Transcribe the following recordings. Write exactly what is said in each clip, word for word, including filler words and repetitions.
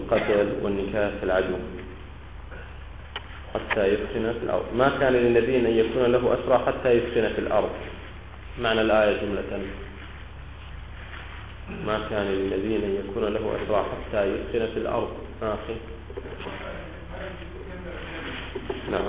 والقتل والنكاح في العدو حتى يسكن في الأرض. ما كان للنبي أن يكون له أسرى حتى يسكن في الأرض. معنى الآية جملة: ما كان للنبي أن يكون له أسرى حتى يسكن في الأرض. آخر نعم.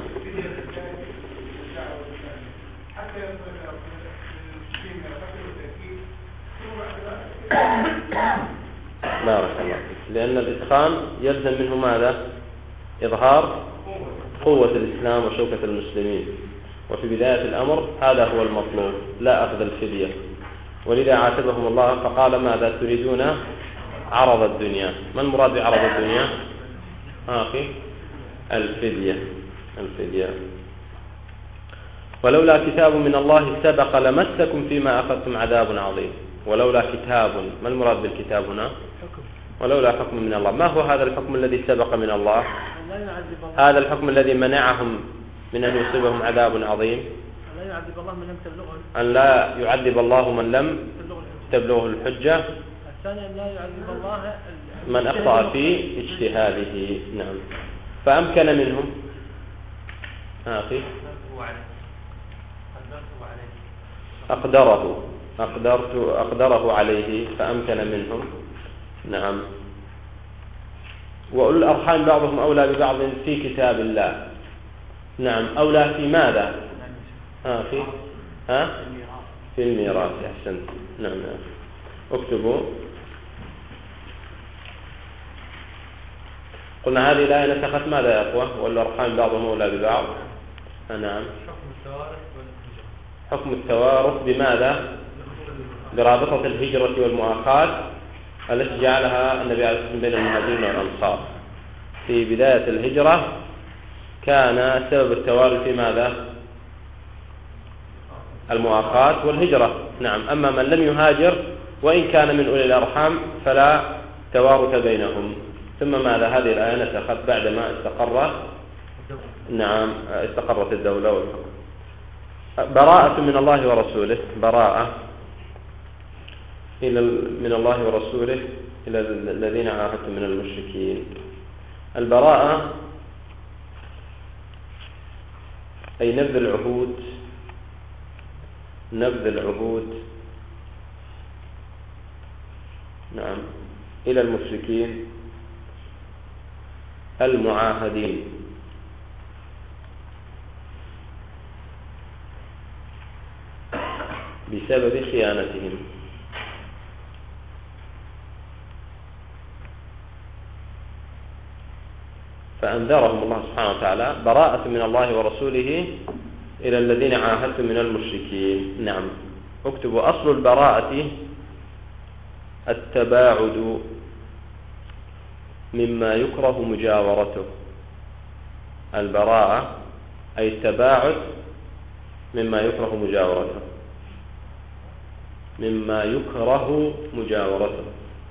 بارك الله فيك. لأن الإسخان يلزم منه ماذا؟ إظهار قوة الإسلام وشوكة المسلمين، وفي بداية الأمر هذا هو المطلوب، لا أخذ الفدية. ولذا عاتبهم الله فقال: ماذا تريدون عرض الدنيا؟ ما المراد بعرض الدنيا؟ آخي الفدية. الفدية. ولولا كتاب من الله سبق لمسكم فيما أخذتم عذاب عظيم. ولولا كتاب، ما المراد بالكتاب هنا؟ ولولا حكم من الله. ما هو هذا الحكم الذي سبق من الله؟ هذا الحكم الذي منعهم من أن يصيبهم عذاب عظيم. لا يعذب الله من لم تبلغه. أن لا يعذب الله من لم تبلغه الحجة. الثاني أن لا يعذب الله من أخطأ في اجتهاده. نعم. فأمكن منهم آخي أقدره أقدرت أقدره عليه فأمكن منهم. نعم. وأولو الأرحام بعضهم أولى ببعض في كتاب الله. نعم. أولى في ماذا؟ آخي ها؟ في الميراث. أحسنت. نعم. اكتبوا. قلنا هذه الآية نسخت ماذا يا أخوة؟ والأرحام بعضهم أولى ببعض. نعم. حكم التوارث بماذا؟ برابطة الهجرة والمؤاخاة التي جعلها النبي عليه الصلاة والسلام بين المهاجرين والأنصار. في بداية الهجرة كان سبب التوارث في ماذا؟ المؤاخاة والهجرة. نعم. أما من لم يهاجر وإن كان من أولي الأرحام فلا توارث بينهم. ثم ماذا؟ هذه الآية نسخت بعدما استقر نعم استقرت الدولة والحكم. براءة من الله ورسوله. براءة إلى من الله ورسوله إلى الذين عاهدتم من المشركين. البراءة أي نبذ العهود، نبذ العهود نعم إلى المشركين المعاهدين بسبب خيانتهم. فأنذرهم الله سبحانه وتعالى: براءة من الله ورسوله إلى الذين عاهدتم من المشركين. نعم. اكتبوا: أصل البراءة التباعد مما يكره مجاورته. البراءة أي التباعد مما يكره مجاورته. مما يكره مجاورته.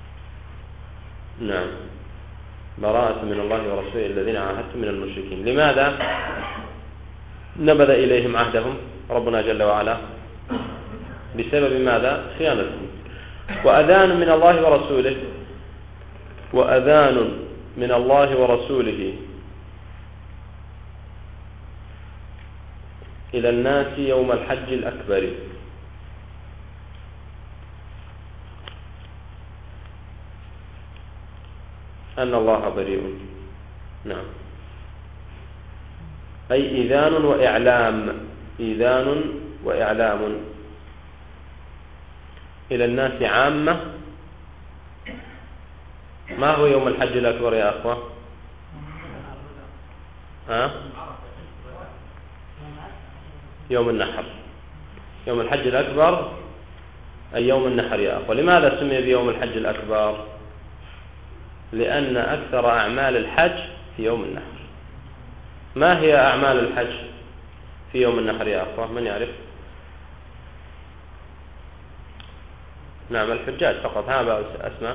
نعم. براءة من الله ورسوله الذين عاهدتم من المشركين. لماذا نبذ إليهم عهدهم ربنا جل وعلا؟ بسبب ماذا؟ خيانتهم. وأذان من الله ورسوله وأذان من الله ورسوله إلى الناس يوم الحج الأكبر. أن الله بريء. نعم. أي إذان وإعلام. إذان وإعلام إلى الناس عامة. ما هو يوم الحج الأكبر يا أخوة؟ ها؟ يوم النحر. يوم الحج الأكبر أي يوم النحر يا أخوة. لماذا سمي بيوم الحج الأكبر؟ لأن أكثر أعمال الحج في يوم النحر. ما هي أعمال الحج في يوم النحر يا أخوة؟ من يعرف؟ نعم. الحجاج فقط. ها أسماء؟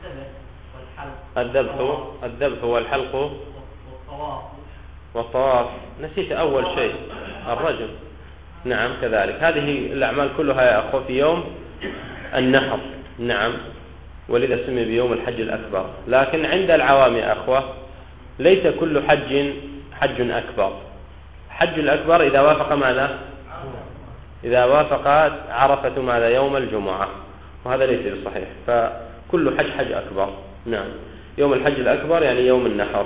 الذبح الذبح والحلق والطواف. نسيت أول شيء الرجم. نعم كذلك. هذه الأعمال كلها يا أخوة في يوم النحر. نعم. ولذا سمي بيوم الحج الأكبر. لكن عند العوام يا أخوة ليس كل حج حج أكبر. حج الأكبر إذا وافق ماذا؟ إذا وافق عرفة ماذا؟ يوم الجمعة، وهذا ليس بصحيح. فكل حج حج أكبر. نعم، يوم الحج الأكبر يعني يوم النحر.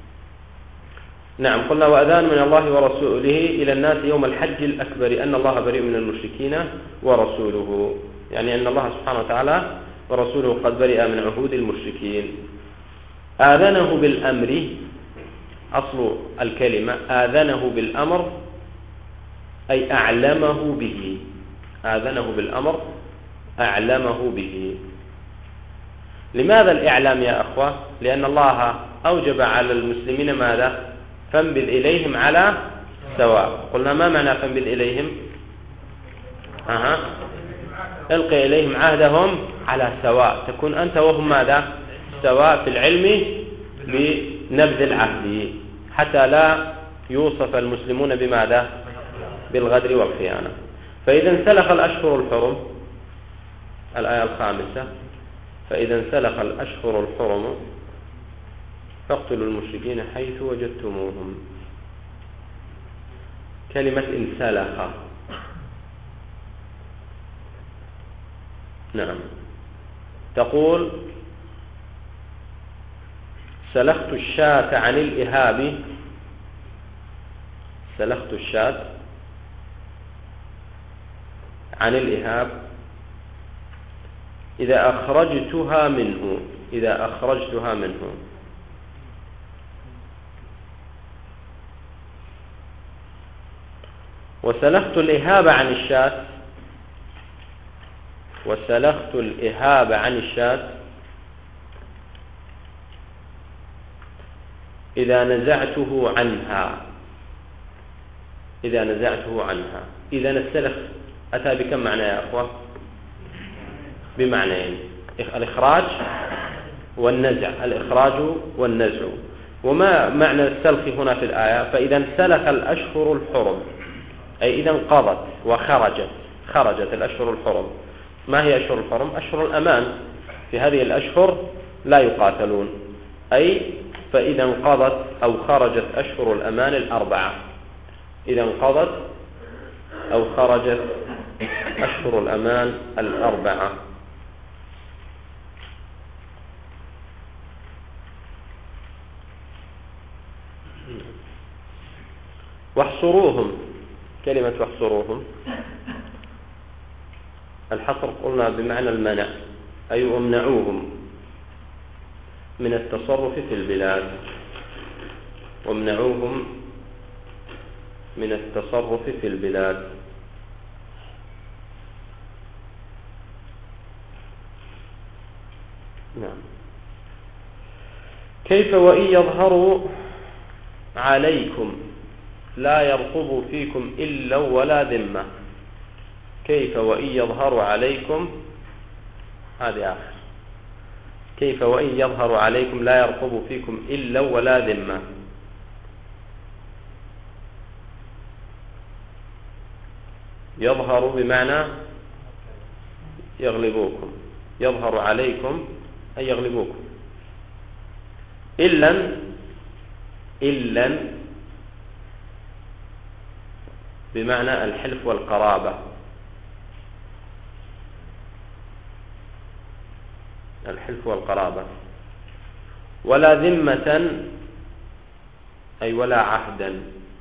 نعم، قلنا وأذان من الله ورسوله إلى الناس يوم الحج الأكبر أن الله بريء من المشركين ورسوله، يعني أن الله سبحانه وتعالى ورسوله قد برئ من عهود المشركين. آذنه بالأمر، أصل الكلمة آذنه بالأمر أي أعلمه به. آذنه بالأمر أعلمه به. لماذا الإعلام يا أخوة؟ لأن الله أوجب على المسلمين ماذا؟ فانبذ إليهم على سواء. قلنا ما معنى فانبذ إليهم؟ أها. القي إليهم عهدهم على سواء، تكون أنت وهم ماذا؟ سواء في العلم بنبذ العهد، حتى لا يوصف المسلمون بماذا؟ بالغدر والخيانة. فإذا انسلخ الأشهر الحرم، الآية الخامسة، فإذا انسلخ الأشهر الحرم فاقتلوا المشركين حيث وجدتموهم. كلمة انسلخ، نعم، تقول سلخت الشاة عن الإهاب، سلخت الشاة عن الإهاب إذا أخرجتها منه، إذا أخرجتها منه. وسلخت الإهاب عن الشاة، وسلخت الإهاب عن الشاة إذا نزعته عنها، إذا نزعته عنها. إذا السلخ أتى بكم معنى يا أخوة؟ بمعنيين: الإخراج والنزع، الإخراج والنزع. وما معنى السلخ هنا في الآية؟ فإذا انسلخ الأشهر الحرم، أي إذا انقضت وخرجت، خرجت الأشهر الحرم. ما هي أشهر الحرم؟ أشهر الأمان. في هذه الأشهر لا يقاتلون، أي فإذا انقضت أو خرجت أشهر الأمان الأربعة، إذا انقضت أو خرجت أشهر الأمان الأربعة. واحصروهم، كلمة واحصروهم الحصر قلنا بمعنى المنع، أي وامنعوهم من التصرف في البلاد، وامنعوهم من التصرف في البلاد. نعم. كيف وإن يظهروا عليكم لا يرقبوا فيكم إلا ولا ذمة. كيف وإن يظهروا عليكم، هذه آخر. كيف وإن يظهروا عليكم لا يرقبوا فيكم إلا ولا ذمة. يظهر بمعنى يغلبوكم، يظهر عليكم أي يغلبوكم. إلا إلا بمعنى الحلف والقرابة، الحلف والقرابة. ولا ذمة أي ولا عهدا،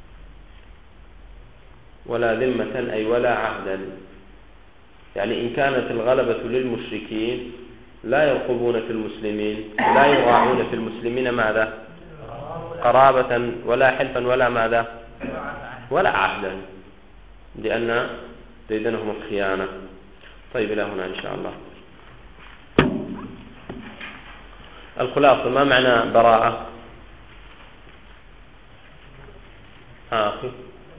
ولا ذمة أي ولا عهدا. يعني إن كانت الغلبة للمشركين لا يرقبون في المسلمين، لا يراعون في المسلمين ماذا؟ قرابة ولا حلفا ولا ماذا؟ ولا عهدا، لأن ديدنهم الخيانة. طيب إلى هنا إن شاء الله. الخلاصة، ما معنى براءة؟ ها أخي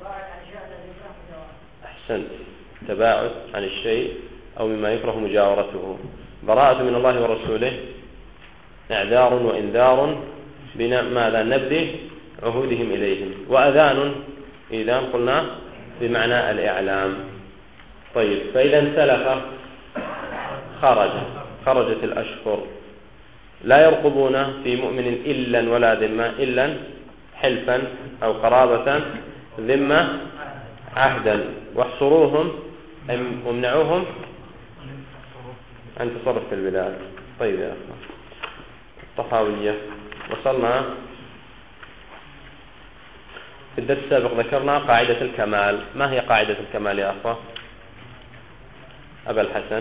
أحسنت، تباعد عن الشيء أو مما يكره مجاورته. براءة من الله ورسوله إعذار وإنذار بماذا؟ نبذ عهودهم إليهم. وأذان، إذا قلنا بمعنى الإعلام. طيب، فإذا انسلخ خرج، خرجت الأشهر لا يرقبون في مؤمن إلا ولا ذمة، إلا حلفا أو قرابة، ذمة عهدا، واحصروهم وامنعوهم عن تصرف في البلاد. طيب يا أخوة، الطحاوية وصلنا. في الدرس السابق ذكرنا قاعدة الكمال. ما هي قاعدة الكمال يا أخوة أبا الحسن؟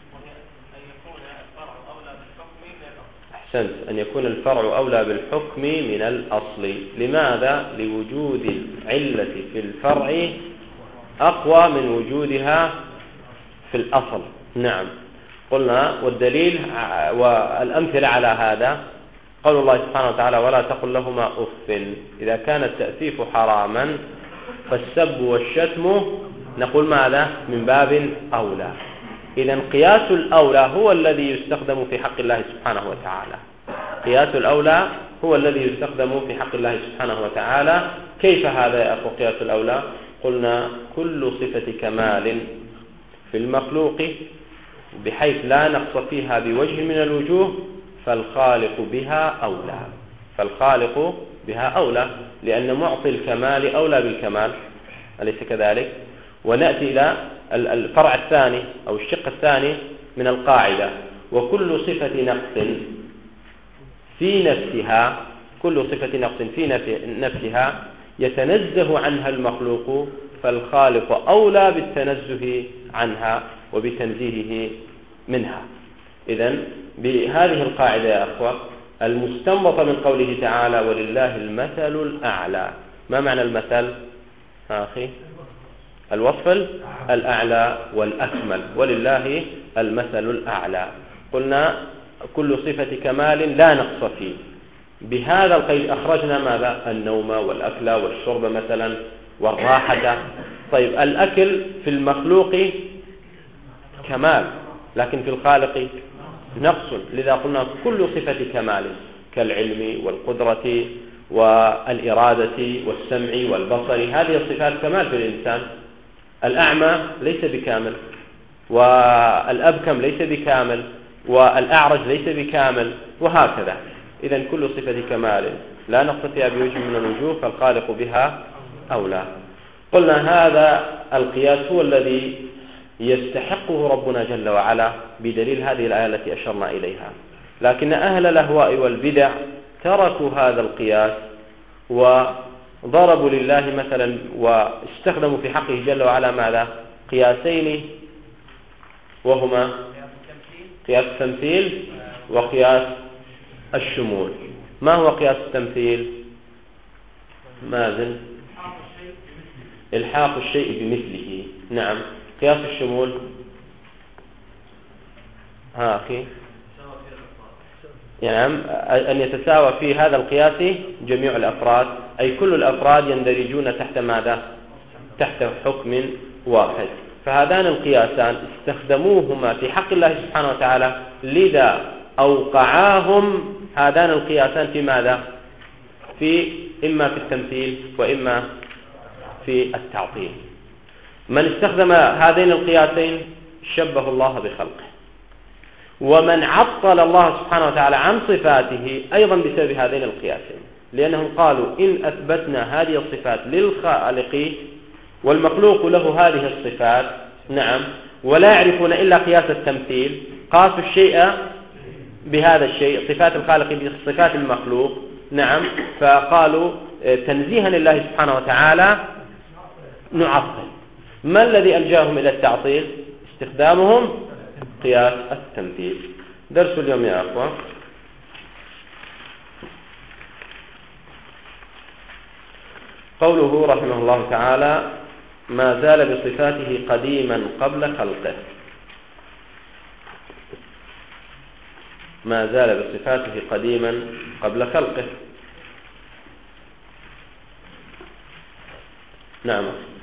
أحسنت، أن يكون الفرع أولى بالحكم من الأصل. لماذا؟ لوجود العلة في الفرع أقوى من وجودها في الأصل. نعم، قلنا والدليل والأمثلة على هذا قول الله سبحانه وتعالى: ولا تقل لهما أف. إذا كان التأسيف حراما فالسب والشتم نقول ماذا؟ من باب أولى. إذن قياس الأولى هو الذي يستخدم في حق الله سبحانه وتعالى. قياس الأولى هو الذي يستخدم في حق الله سبحانه وتعالى. كيف هذا يا أخو قياس الأولى؟ قلنا كل صفة كمال في المخلوق بحيث لا نقص فيها بوجه من الوجوه فالخالق بها أولى. فالخالق بها أولى، لأن معطي الكمال أولى بالكمال، أليس كذلك؟ ونأتي إلى الفرع الثاني أو الشق الثاني من القاعدة: وكل صفة نقص في نفسها كل صفة نقص في نفسها يتنزه عنها المخلوق فالخالق أولى بالتنزه عنها وبتنزيهه منها. إذن بهذه القاعدة يا أخوة المستنبطة من قوله تعالى: ولله المثل الأعلى. ما معنى المثل أخي؟ الوصف الأعلى والأكمل، ولله المثل الأعلى. قلنا كل صفة كمال لا نقص فيه. بهذا القيد أخرجنا ماذا؟ النوم والأكل والشرب مثلا والراحة. طيب الأكل في المخلوق كمال، لكن في الخالق نقص، لذا قلنا كل صفة كمال كالعلم والقدرة والإرادة والسمع والبصر، هذه الصفات كمال في الإنسان. الأعمى ليس بكامل، والأبكم ليس بكامل، والأعرج ليس بكامل، وهكذا. إذن كل صفة كمال لا نقص فيها بوجه من الوجوه فالخالق بها أولى. قلنا هذا القياس هو الذي يستحقه ربنا جل وعلا بدليل هذه الآية التي أشرنا إليها. لكن أهل الأهواء والبدع تركوا هذا القياس وضربوا لله مثلا واستخدموا في حقه جل وعلا ماذا؟ قياسين، وهما قياس التمثيل وقياس الشمول. ما هو قياس التمثيل؟ ماذن؟ إلحاق الشيء بمثله. نعم. قياس الشمول ها أخي؟ نعم، أن يتساوى في هذا القياس جميع الأفراد، أي كل الأفراد يندرجون تحت ماذا؟ تحت حكم واحد. فهذان القياسان استخدموهما في حق الله سبحانه وتعالى، لذا أوقعاهم هذان القياسان في ماذا؟ في إما في التمثيل وإما في التعطيل. من استخدم هذين القياسين شبه الله بخلقه، ومن عطل الله سبحانه وتعالى عن صفاته أيضا بسبب هذين القياسين، لأنهم قالوا إن أثبتنا هذه الصفات للخالق والمخلوق له هذه الصفات، نعم، ولا يعرفون إلا قياس التمثيل، قاسوا الشيء بهذا الشيء، صفات الخالق بصفات المخلوق، نعم، فقالوا تنزيها لله سبحانه وتعالى نعطل. ما الذي ألجاهم إلى التعطيل؟ استخدامهم قياس التمثيل. درس اليوم يا أخوة: قوله رحمه الله تعالى: ما زال بصفاته قديما قبل خلقه. ما زال بصفاته قديما قبل خلقه. نعم.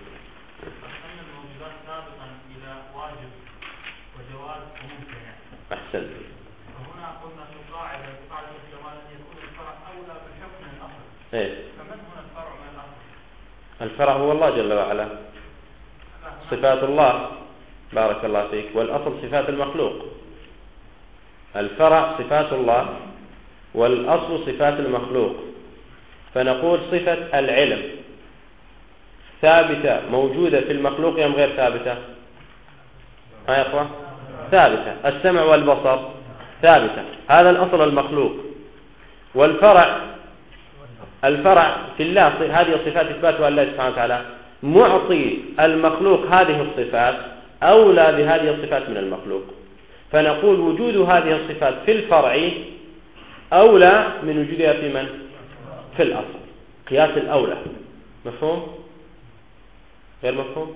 أحسن. فهنا قلنا في القاعدة قاعدة الجواز أن يكون الفرع أولى بالحكم من الأصل. إيه. فمن هنا الفرع من الأصل؟ الفرع هو الله جل وعلا، صفات الله، بارك الله فيك، والأصل صفات المخلوق. الفرع صفات الله والأصل صفات المخلوق، فنقول صفة العلم ثابتة موجودة في المخلوق أم غير ثابتة؟ ها يا أخوة؟ ثابتة. السمع والبصر ثابتة، هذا الأصل المخلوق. والفرع الفرع في الله هذه الصفات إثباتها الله سبحانه وتعالى، معطي المخلوق هذه الصفات أولى بهذه الصفات من المخلوق، فنقول وجود هذه الصفات في الفرع أولى من وجودها في من؟ في الأصل، قياس الأولى. مفهوم؟ غير مفهوم؟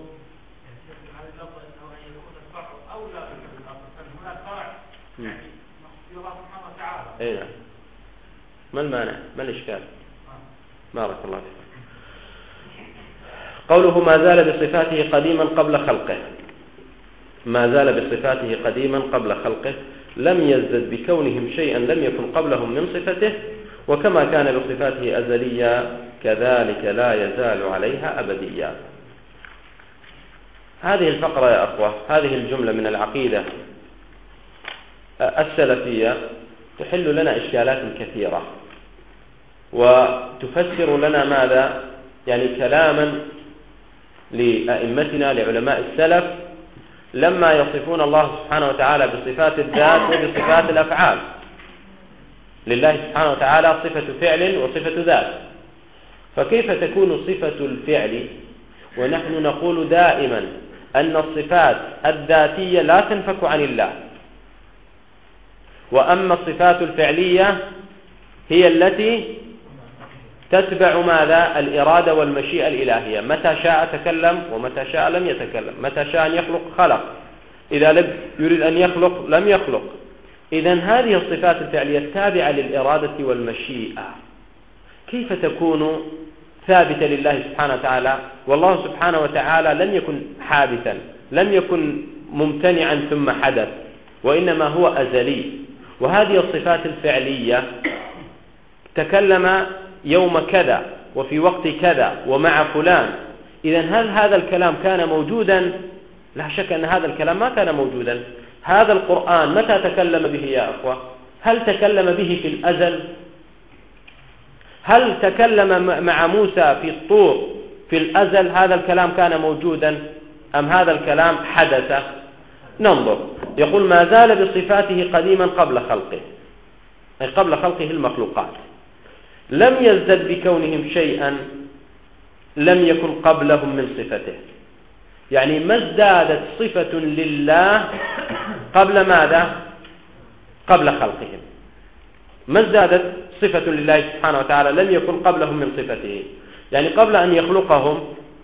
اي نعم. ما المانع؟ ما الإشكال؟ بارك الله فيك. قوله ما زال بصفاته قديما قبل خلقه، ما زال بصفاته قديما قبل خلقه، لم يزدد بكونهم شيئا لم يكن قبلهم من صفته، وكما كان بصفاته أزليا كذلك لا يزال عليها أبديا. هذه الفقرة يا أخوة، هذه الجملة من العقيدة السلفية تحل لنا إشكالات كثيرة، وتفسر لنا ماذا؟ يعني كلاما لأئمتنا لعلماء السلف لما يصفون الله سبحانه وتعالى بصفات الذات وبصفات الأفعال. لله سبحانه وتعالى صفة فعل وصفة ذات، فكيف تكون صفة الفعل ونحن نقول دائما أن الصفات الذاتية لا تنفك عن الله، وأما الصفات الفعلية هي التي تتبع ماذا؟ الإرادة والمشيئة الإلهية، متى شاء تكلم ومتى شاء لم يتكلم، متى شاء أن يخلق خلق، إذا لم يريد أن يخلق لم يخلق. إذن هذه الصفات الفعلية التابعة للإرادة والمشيئة كيف تكون ثابتة لله سبحانه وتعالى؟ والله سبحانه وتعالى لم يكن حادثا، لم يكن ممتنعا ثم حدث، وإنما هو أزلي. وهذه الصفات الفعلية تكلم يوم كذا وفي وقت كذا ومع فلان، إذن هل هذا الكلام كان موجودا؟ لا شك أن هذا الكلام ما كان موجودا. هذا القرآن متى تكلم به يا أخوة؟ هل تكلم به في الأزل؟ هل تكلم مع موسى في الطور في الأزل هذا الكلام كان موجودا أم هذا الكلام حدث؟ ننظر. يقول ما زال بصفاته قديما قبل خلقه، أي قبل خلقه المخلوقات، لم يزدد بكونهم شيئا لم يكن قبلهم من صفته، يعني ما ازدادت صفة لله قبل ماذا؟ قبل خلقهم. ما ازدادت صفة لله سبحانه وتعالى لم يكن قبلهم من صفته، يعني قبل أن يخلقهم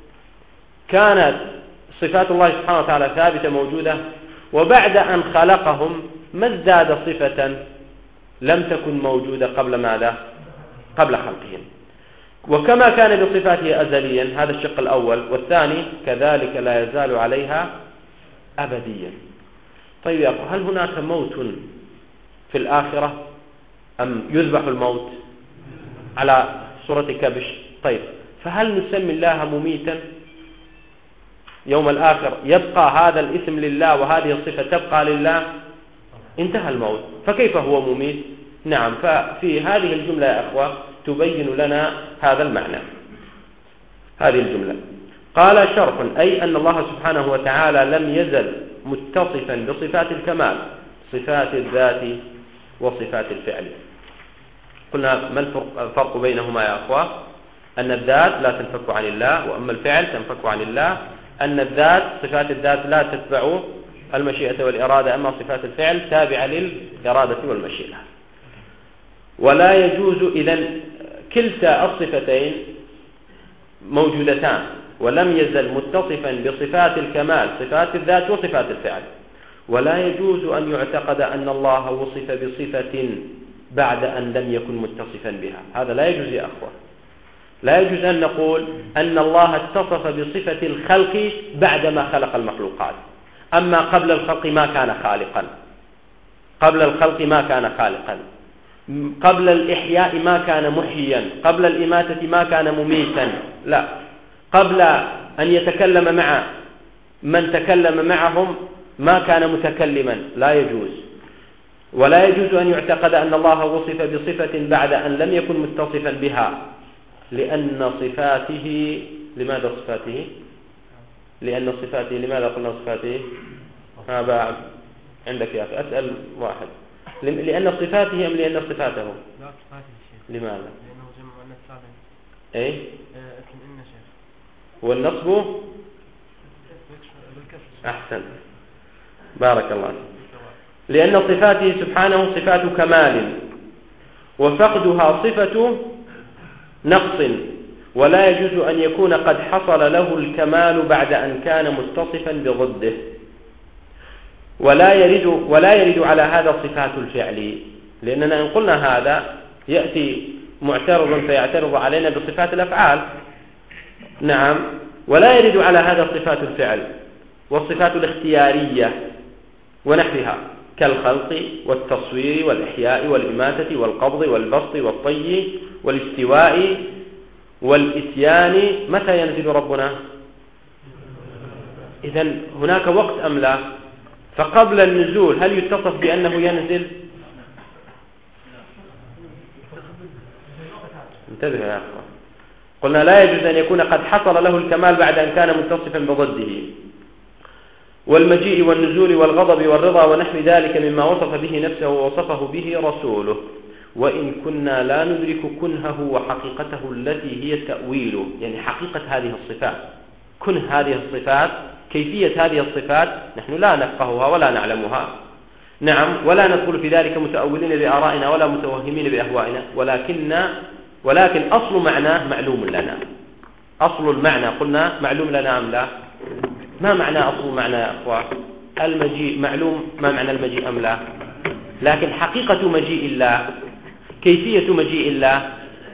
كانت صفات الله سبحانه وتعالى ثابتة موجودة، وبعد أن خلقهم ما ازداد صفة لم تكن موجودة قبل ماذا؟ قبل خلقهم. وكما كان بصفاته أزليا، هذا الشق الأول. والثاني كذلك لا يزال عليها أبديا. طيب يا أخوة، هل هناك موت في الآخرة أم يذبح الموت على صورة كبش؟ طيب فهل نسمي الله مميتا يوم الآخر؟ يبقى هذا الاسم لله وهذه الصفة تبقى لله؟ انتهى الموت، فكيف هو مميت؟ نعم. ففي هذه الجملة يا أخوة تبين لنا هذا المعنى. هذه الجملة قال شرح، أي أن الله سبحانه وتعالى لم يزل متصفا بصفات الكمال، صفات الذات وصفات الفعل. قلنا ما الفرق بينهما يا أخوة؟ أن الذات لا تنفك عن الله، وأما الفعل تنفك عن الله. أن الذات صفات الذات لا تتبع المشيئة والإرادة، أما صفات الفعل تابعة للإرادة والمشيئة. ولا يجوز إذن كلتا الصفتين موجودتان، ولم يزل متصفا بصفات الكمال صفات الذات وصفات الفعل. ولا يجوز أن يعتقد أن الله وصف بصفة بعد أن لم يكن متصفا بها، هذا لا يجوز يا أخوة. لا يجوز أن نقول أن الله اتصف بصفة الخلق بعدما خلق المخلوقات، أما قبل الخلق ما كان خالقا، قبل الخلق ما كان خالقا، قبل الإحياء ما كان محيا، قبل الإماتة ما كان مميتا، لا، قبل أن يتكلم مع من تكلم معهم ما كان متكلما، لا يجوز. ولا يجوز أن يعتقد أن الله وصف بصفة بعد أن لم يكن متصفا بها، لأن صفاته لماذا صفاته لأن صفاته لماذا قلنا صفاته؟ هذا عندك يا أخي، أسأل واحد. لأن صفاته أم لأن صفاته؟ لا صفاته الشيخ. لماذا؟ لأنه جمع مؤنث سالم. أي؟ اسم إن شيخ. والنصب؟ بالكسر. أحسن، بارك الله. لأن صفاته سبحانه صفات كمال، وفقدها صفة نقص، ولا يجوز أن يكون قد حصل له الكمال بعد أن كان متصفا بضده. ولا يرد ولا يرد على هذا صفات الفعل، لأننا إن قلنا هذا يأتي معترض فيعترض علينا بصفات الأفعال. نعم، ولا يرد على هذا صفات الفعل والصفات الاختيارية ونحوها كالخلق والتصوير والإحياء والإماتة والقبض والبسط والطي والاستواء والإتيان. متى ينزل ربنا؟ إذن هناك وقت أم لا؟ فقبل النزول هل يتصف بأنه ينزل؟ انتبه يا أخوة، قلنا لا يجوز أن يكون قد حصل له الكمال بعد أن كان متصفا بضده. والمجيء والنزول والغضب والرضا ونحو ذلك مما وصف به نفسه ووصفه به رسوله، وإن كنا لا ندرك كنهه وحقيقته التي هي تأويله، يعني حقيقة هذه الصفات، كنه هذه الصفات، كيفية هذه الصفات نحن لا نفقهها ولا نعلمها. نعم، ولا ندخل في ذلك متأولين بآرائنا ولا متوهمين بأهوائنا، ولكن ولكن أصل معناه معلوم لنا. أصل المعنى قلنا معلوم لنا أم لا؟ ما معنى أصل المعنى يا أخوة؟ المجيء معلوم، ما معنى المجيء أم لا؟ لكن حقيقة مجيء الله، كيفية مجيء الله،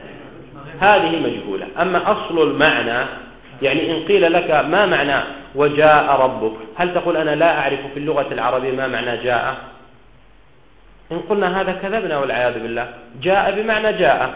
هذه مجهولة. أما أصل المعنى، يعني إن قيل لك ما معنى وجاء ربك، هل تقول أنا لا أعرف في اللغة العربية ما معنى جاء؟ إن قلنا هذا كذبنا والعياذ بالله. جاء بمعنى جاء،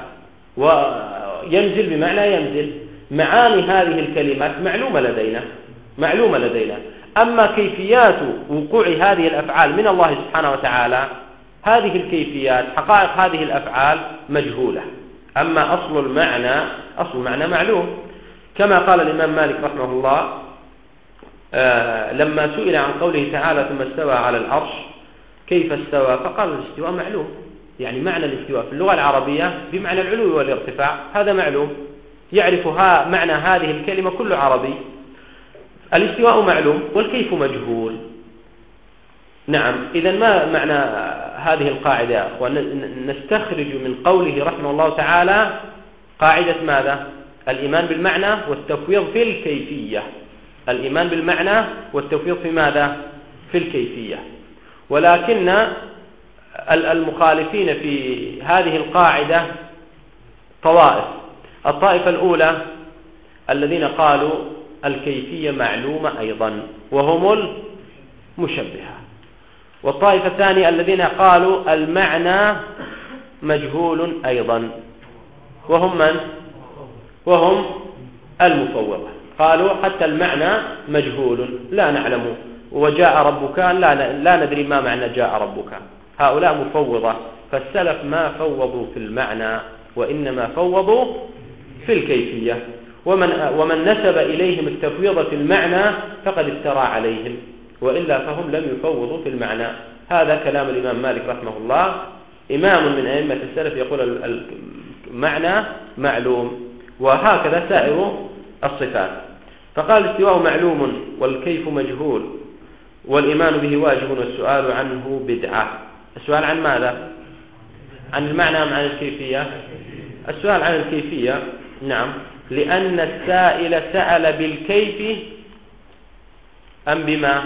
وينزل بمعنى ينزل. معاني هذه الكلمات معلومة لدينا معلومة لدينا أما كيفيات وقوع هذه الأفعال من الله سبحانه وتعالى، هذه الكيفيات حقائق هذه الأفعال مجهولة. أما أصل المعنى أصل المعنى معلوم، كما قال الإمام مالك رحمه الله آه لما سئل عن قوله تعالى ثم استوى على العرش كيف استوى، فقال الاستواء معلوم، يعني معنى الاستواء في اللغة العربية بمعنى العلو والارتفاع، هذا معلوم، يعرفها معنى هذه الكلمة كل عربي. الاستواء معلوم والكيف مجهول. نعم، إذا ما معنى هذه القاعدة يا أخوان؟ نستخرج من قوله رحمه الله تعالى قاعدة ماذا؟ الإيمان بالمعنى والتفويض في الكيفية. الإيمان بالمعنى والتفويض في ماذا؟ في الكيفية. ولكن المخالفين في هذه القاعدة طوائف. الطائفة الأولى الذين قالوا الكيفية معلومة أيضا وهم المشبهة، والطائفة الثانية الذين قالوا المعنى مجهول أيضا وهم من؟ وهم المفوضة، قالوا حتى المعنى مجهول لا نعلم، وجاء ربك لا, لا ندري ما معنى جاء ربك. هؤلاء مفوضة، فالسلف ما فوضوا في المعنى وإنما فوضوا في الكيفية، ومن, ومن نسب إليهم التفويض في المعنى فقد افترى عليهم، وإلا فهم لم يفوضوا في المعنى. هذا كلام الإمام مالك رحمه الله، إمام من أئمة السلف، يقول المعنى معلوم، وهكذا سائر الصفات. فقال الاستواء معلوم والكيف مجهول والإيمان به واجب والسؤال عنه بدعة. السؤال عن ماذا؟ عن المعنى أم عن الكيفية؟ السؤال عن الكيفية. نعم، لأن السائل سأل بالكيف أم بما؟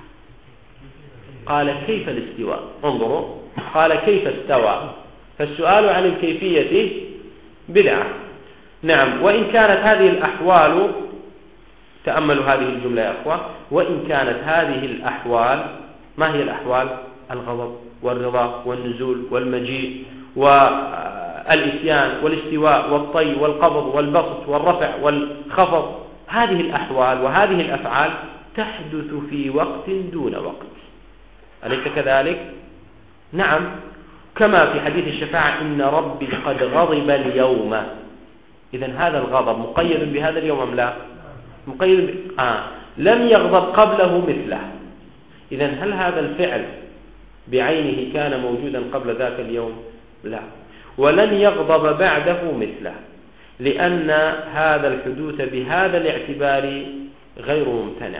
قال كيف الاستواء، انظروا، قال كيف استوى، فالسؤال عن الكيفية بدعة. نعم، وإن كانت هذه الأحوال، تأملوا هذه الجملة يا أخوة، وإن كانت هذه الأحوال، ما هي الأحوال؟ الغضب والرضا والنزول والمجيء والإتيان والاستواء والطي والقبض والبسط والرفع والخفض، هذه الأحوال وهذه الأفعال تحدث في وقت دون وقت، أليس كذلك؟ نعم، كما في حديث الشفاعة إن ربي قد غضب اليوم. إذن هذا الغضب مقيد بهذا اليوم أم لا؟ مقيد ب... آه. لم يغضب قبله مثله. إذن هل هذا الفعل بعينه كان موجودا قبل ذاك اليوم؟ لا. ولن يغضب بعده مثله، لأن هذا الحدوث بهذا الاعتبار غير ممتنع.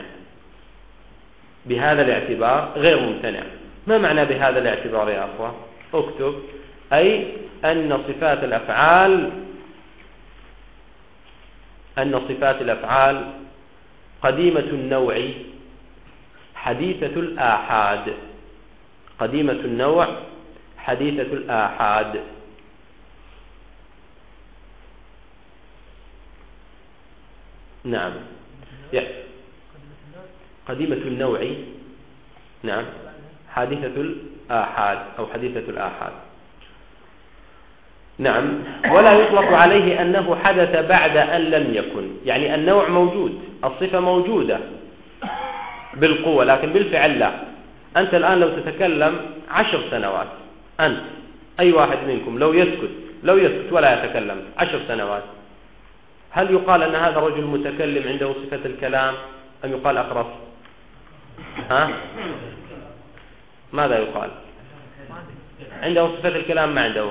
بهذا الاعتبار غير ممتنع. ما معنى بهذا الاعتبار يا أخوة؟ اكتب: أي أن صفات الأفعال أن صفات الأفعال قديمة النوع حديثة الآحاد. قديمة النوع حديثة الآحاد. نعم، قديمة النوع، نعم، حادثة الآحاد أو حديثة الآحاد. نعم. ولا يطلق عليه أنه حدث بعد أن لم يكن، يعني النوع موجود، الصفة موجودة بالقوة، لكن بالفعل لا. أنت الآن لو تتكلم عشر سنوات، أنت أي واحد منكم لو يسكت لو يسكت ولا يتكلم عشر سنوات، هل يقال أن هذا رجل متكلم عنده صفة الكلام أم يقال أخرس؟ ها؟ ماذا يقال؟ عنده صفة الكلام ما عنده؟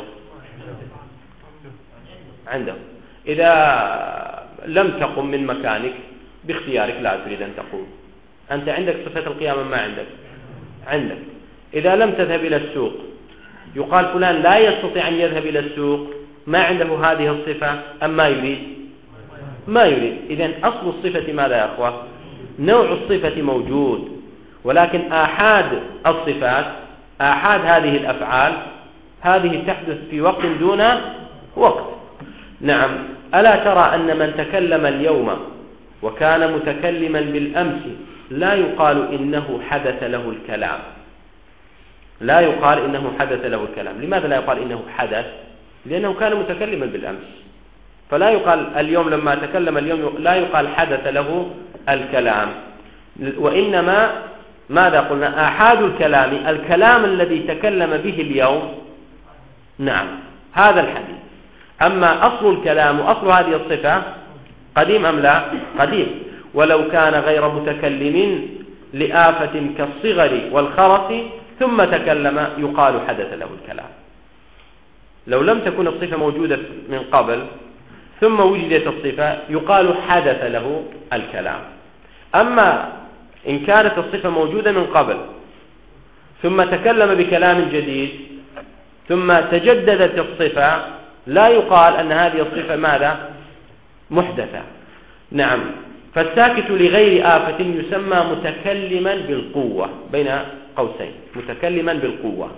عنده. إذا لم تقم من مكانك باختيارك، لا تريد أن تقوم، أنت عندك صفة القيام ما عندك؟ عندك. إذا لم تذهب إلى السوق، يقال فلان لا يستطيع أن يذهب إلى السوق، ما عنده هذه الصفة أم ما يريد؟ ما يريد. إذن أصل الصفة ماذا يا أخوة؟ نوع الصفة موجود، ولكن آحاد الصفات، آحاد هذه الأفعال، هذه تحدث في وقت دون وقت. نعم. ألا ترى أن من تكلم اليوم وكان متكلما بالأمس لا يقال إنه حدث له الكلام، لا يقال إنه حدث له الكلام. لماذا لا يقال إنه حدث؟ لأنه كان متكلما بالأمس، فلا يقال اليوم لما تكلم اليوم لا يقال حدث له الكلام. وإنما ماذا قلنا؟ آحاد الكلام، الكلام الذي تكلم به اليوم، نعم، هذا الحديث. أما أصل الكلام وأصل هذه الصفة قديم أم لا؟ قديم. ولو كان غير متكلم لآفة كالصغر والخرس ثم تكلم يقال حدث له الكلام. لو لم تكن الصفة موجودة من قبل ثم وجدت الصفة يقال حدث له الكلام. أما إن كانت الصفة موجودة من قبل ثم تكلم بكلام جديد ثم تجددت الصفة لا يقال أن هذه الصفة ماذا؟ محدثة. نعم. فالساكت لغير آفة يسمى متكلما بالقوة، بين قوسين، متكلما بالقوة،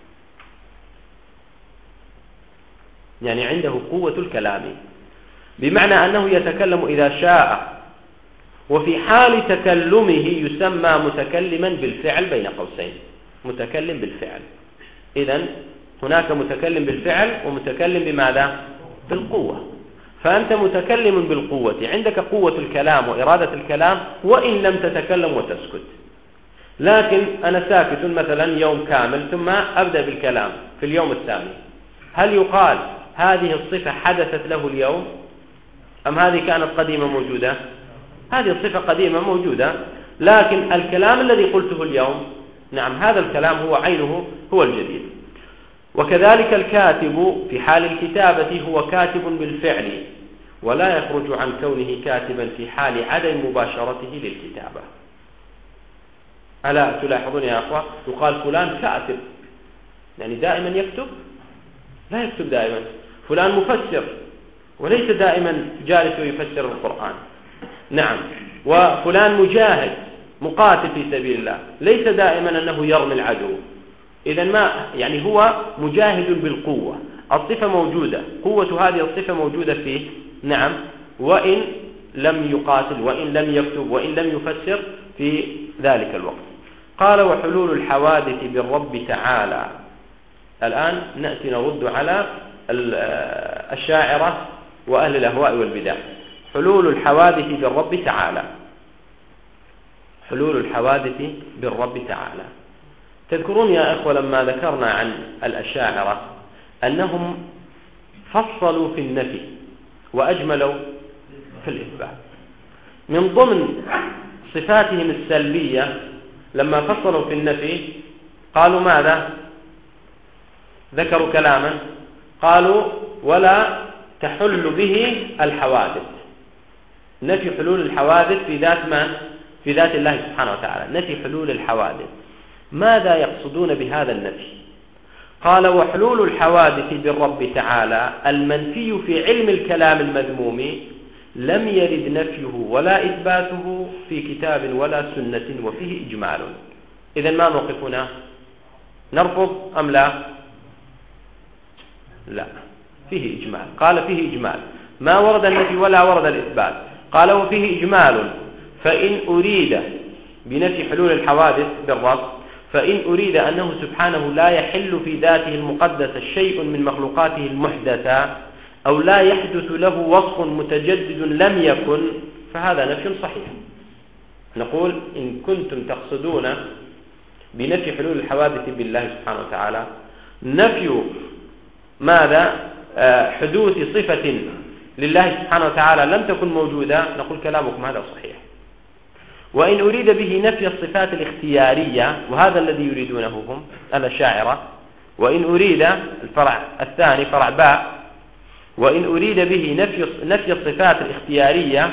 يعني عنده قوة الكلام، بمعنى أنه يتكلم إذا شاء، وفي حال تكلمه يسمى متكلما بالفعل، بين قوسين، متكلم بالفعل. إذن هناك متكلم بالفعل ومتكلم بماذا؟ بالقوة. فأنت متكلم بالقوة، عندك قوة الكلام وإرادة الكلام وإن لم تتكلم وتسكت. لكن أنا ساكت مثلا يوم كامل ثم أبدأ بالكلام في اليوم الثاني، هل يقال هذه الصفة حدثت له اليوم أم هذه كانت قديمة موجودة؟ هذه الصفة قديمة موجودة، لكن الكلام الذي قلته اليوم، نعم، هذا الكلام هو عينه هو الجديد. وكذلك الكاتب في حال الكتابة هو كاتب بالفعل، ولا يخرج عن كونه كاتبا في حال عدم مباشرته للكتابة. ألا تلاحظون يا أخوة؟ يقال فلان كاتب، يعني دائما يكتب؟ لا يكتب دائما. فلان مفسر، وليس دائما جالس ويفسر القرآن. نعم. وفلان مجاهد مقاتل في سبيل الله، ليس دائما أنه يرمي العدو. إذن ما يعني هو مجاهد بالقوة، الصفة موجودة، قوة هذه الصفة موجودة فيه، نعم، وإن لم يقاتل وإن لم يكتب وإن لم يفسر في ذلك الوقت. قال: وحلول الحوادث بالرب تعالى. الآن نأتي نرد على الشاعرة وأهل الأهواء والبدع. حلول الحوادث بالرب تعالى. حلول الحوادث بالرب تعالى. تذكرون يا أخوة لما ذكرنا عن الأشاعرة أنهم فصلوا في النفي وأجملوا في الإثبات. من ضمن صفاتهم السلبية لما فصلوا في النفي قالوا ماذا؟ ذكروا كلاما قالوا ولا تحل به الحوادث، نفي حلول الحوادث في ذات من؟ في ذات الله سبحانه وتعالى، نفي حلول الحوادث. ماذا يقصدون بهذا النفي؟ قال وحلول الحوادث بالرب تعالى المنفي في علم الكلام المذموم لم يرد نفيه ولا إثباته في كتاب ولا سنة وفيه إجمال. إذن ما موقفنا؟ نرفض أم لا؟ لا، فيه إجمال. قال فيه إجمال، ما ورد النفي ولا ورد الإثبات. قال وفيه إجمال، فإن أريد بنفي حلول الحوادث بالرب فإن أريد أنه سبحانه لا يحل في ذاته المقدسة شيء من مخلوقاته المحدثة أو لا يحدث له وصف متجدد لم يكن فهذا نفي صحيح. نقول إن كنتم تقصدون بنفي حلول الحوادث بالله سبحانه وتعالى نفي ماذا؟ حدوث صفة لله سبحانه وتعالى لم تكن موجودة، نقول كلامكم هذا صحيح. وإن أريد به نفي الصفات الاختيارية وهذا الذي يريدونه هم الأشاعرة، وإن أريد الفرع الثاني فرع باء، وإن أريد به نفي نفي الصفات الاختيارية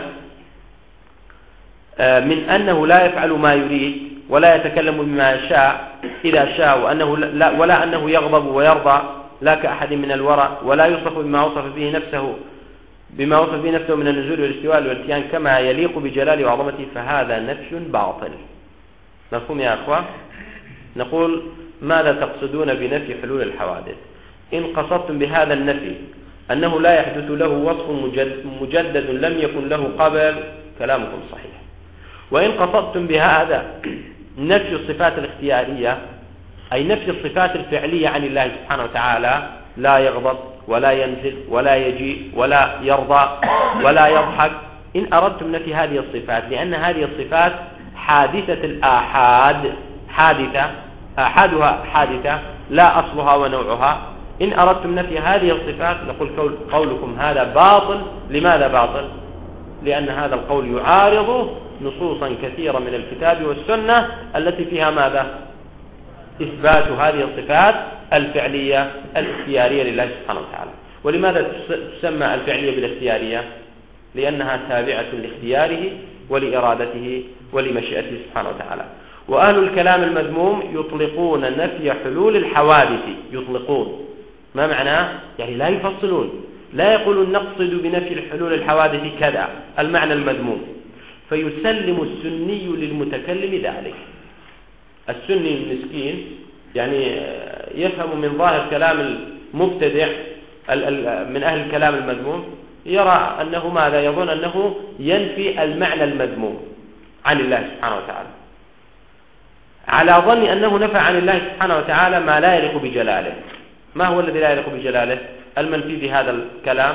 من أنه لا يفعل ما يريد ولا يتكلم بما يشاء إذا شاء، وأنه لا ولا أنه يغضب ويرضى لا كأحد من الورى، ولا يوصف بما وصف به نفسه بما وصف به نفسه من النزول والاستواء والاتيان كما يليق بجلاله وعظمته، فهذا نفي باطل. مفهوم يا أخوة؟ نقول ماذا تقصدون بنفي حلول الحوادث؟ إن قصدتم بهذا النفي أنه لا يحدث له وصف مجدد لم يكن له قبل كلامكم صحيح. وإن قصدتم بهذا نفي الصفات الاختيارية أي نفي الصفات الفعلية عن الله سبحانه وتعالى، لا يغضب ولا ينزل ولا يجيء ولا يرضى ولا يضحك، إن أردتم نفي هذه الصفات لأن هذه الصفات حادثة الآحاد، حادثة آحادها حادثة لا أصلها ونوعها، إن أردتم نفي هذه الصفات نقول قولكم هذا باطل. لماذا باطل؟ لأن هذا القول يعارض نصوصا كثيرة من الكتاب والسنة التي فيها ماذا؟ إثبات هذه الصفات الفعلية الاختيارية لله سبحانه وتعالى. ولماذا تسمى الفعلية بالاختيارية؟ لأنها تابعة لاختياره ولإرادته ولمشيئته سبحانه وتعالى. وأهل الكلام المذموم يطلقون نفي حلول الحوادث، يطلقون ما معناه؟ يعني لا يفصلون، لا يقولون نقصد بنفي الحلول الحوادث كذا المعنى المذموم، فيسلم السني للمتكلم ذلك. السني المسكين يعني يفهم من ظاهر كلام المبتدع من أهل الكلام المذموم، يرى أنه ماذا؟ يظن أنه ينفي المعنى المذموم عن الله سبحانه وتعالى، على ظن أنه نفى عن الله سبحانه وتعالى ما لا يليق بجلاله. ما هو الذي لا يليق بجلاله؟ المنفي بهذا الكلام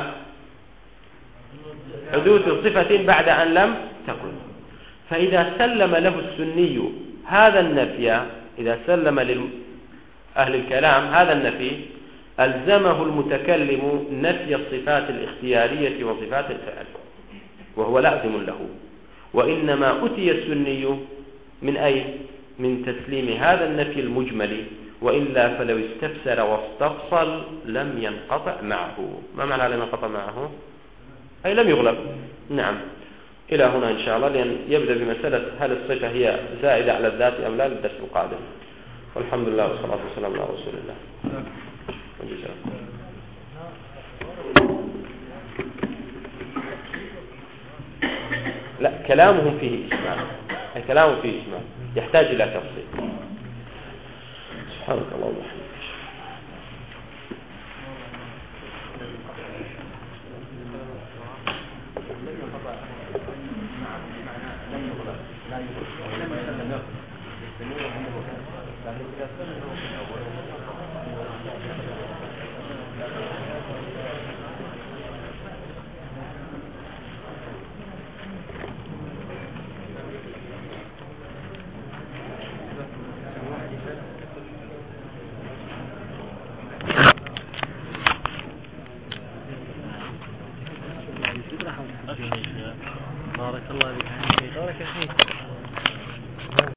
حدوث صفة بعد أن لم تكن. فإذا سلم له السني هذا النفي، إذا سلم لأهل الكلام هذا النفي ألزمه المتكلم نفي الصفات الاختيارية وصفات الفعل، وهو لازم له. وإنما أتي السني من أي؟ من تسليم هذا النفي المجمل، وإلا فلو استفسر واستفصل لم ينقطع معه. ما معنى لم ينقطع معه؟ أي لم يغلب. نعم، إلى هنا إن شاء الله، لأن يبدأ بمسألة هل الصفة هي زائدة على الذات أم لا للدرس القادم. والحمد لله والصلاة والسلام على رسول الله. لا، كلامهم فيه إجمال، كلامهم فيه إجمال يحتاج إلى تفصيل. سبحانك اللهم وبحمدك. بارك الله بك يا شيخ. بارك فيك.